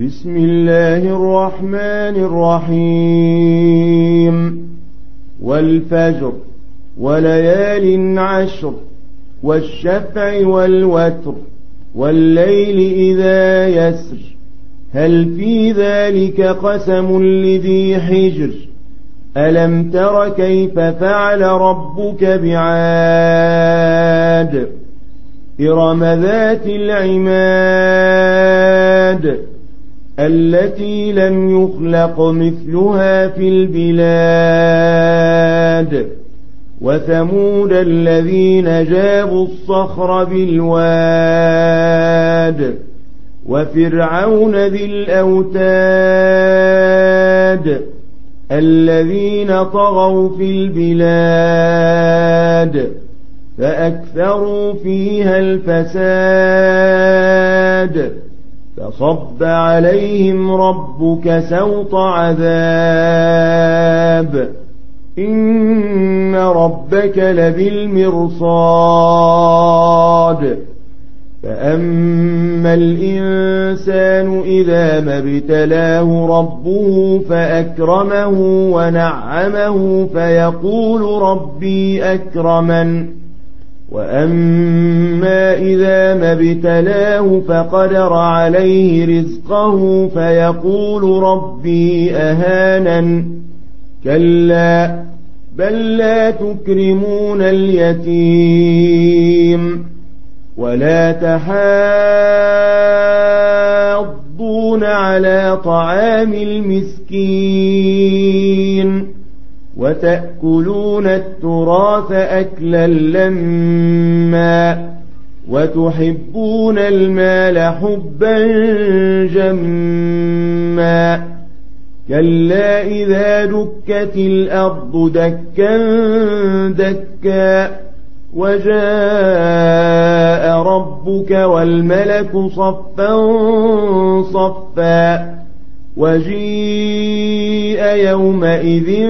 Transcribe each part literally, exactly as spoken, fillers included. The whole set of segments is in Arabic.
بسم الله الرحمن الرحيم والفجر وليال عشر والشفع والوتر والليل إذا يسر هل في ذلك قسم لذي حجر ألم تر كيف فعل ربك بعاد إرم ذات العماد التي لم يخلق مثلها في البلاد وثمود الذين جابوا الصخر بالواد وفرعون ذي الأوتاد الذين طغوا في البلاد فأكثروا فيها الفساد فصب عليهم ربك سوط عذاب إن ربك لبالمرصاد فأما الإنسان إذا ما ابتلاه ربه فأكرمه ونعمه فيقول ربي أكرمن وأما إذا ما ابتلاه فقدر عليه رزقه فيقول ربي أهانن كلا بل لا تكرمون اليتيم ولا تحاضون على طعام المسكين وتأكلون التراث أكلا لما وتحبون المال حبا جما كلا إذا دكت الأرض دكا دكا وجاء ربك والملك صفا صفا وجيء يومئذ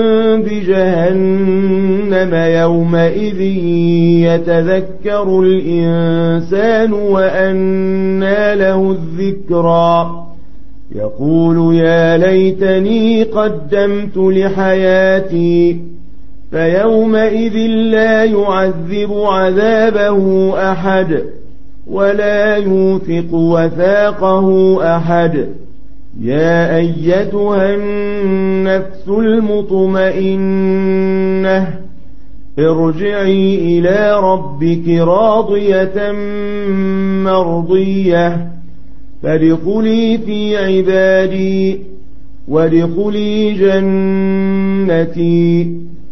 بجهنم يومئذ يتذكر الإنسان وأنى له الذكرى يقول يا ليتني قدمت لحياتي فيومئذ لا يعذب عذابه أحد ولا يوثق وثاقه أحد يا أيتها النفس المطمئنة ارجعي إلى ربك راضية مرضية فادخلي في عبادي وادخلي جنتي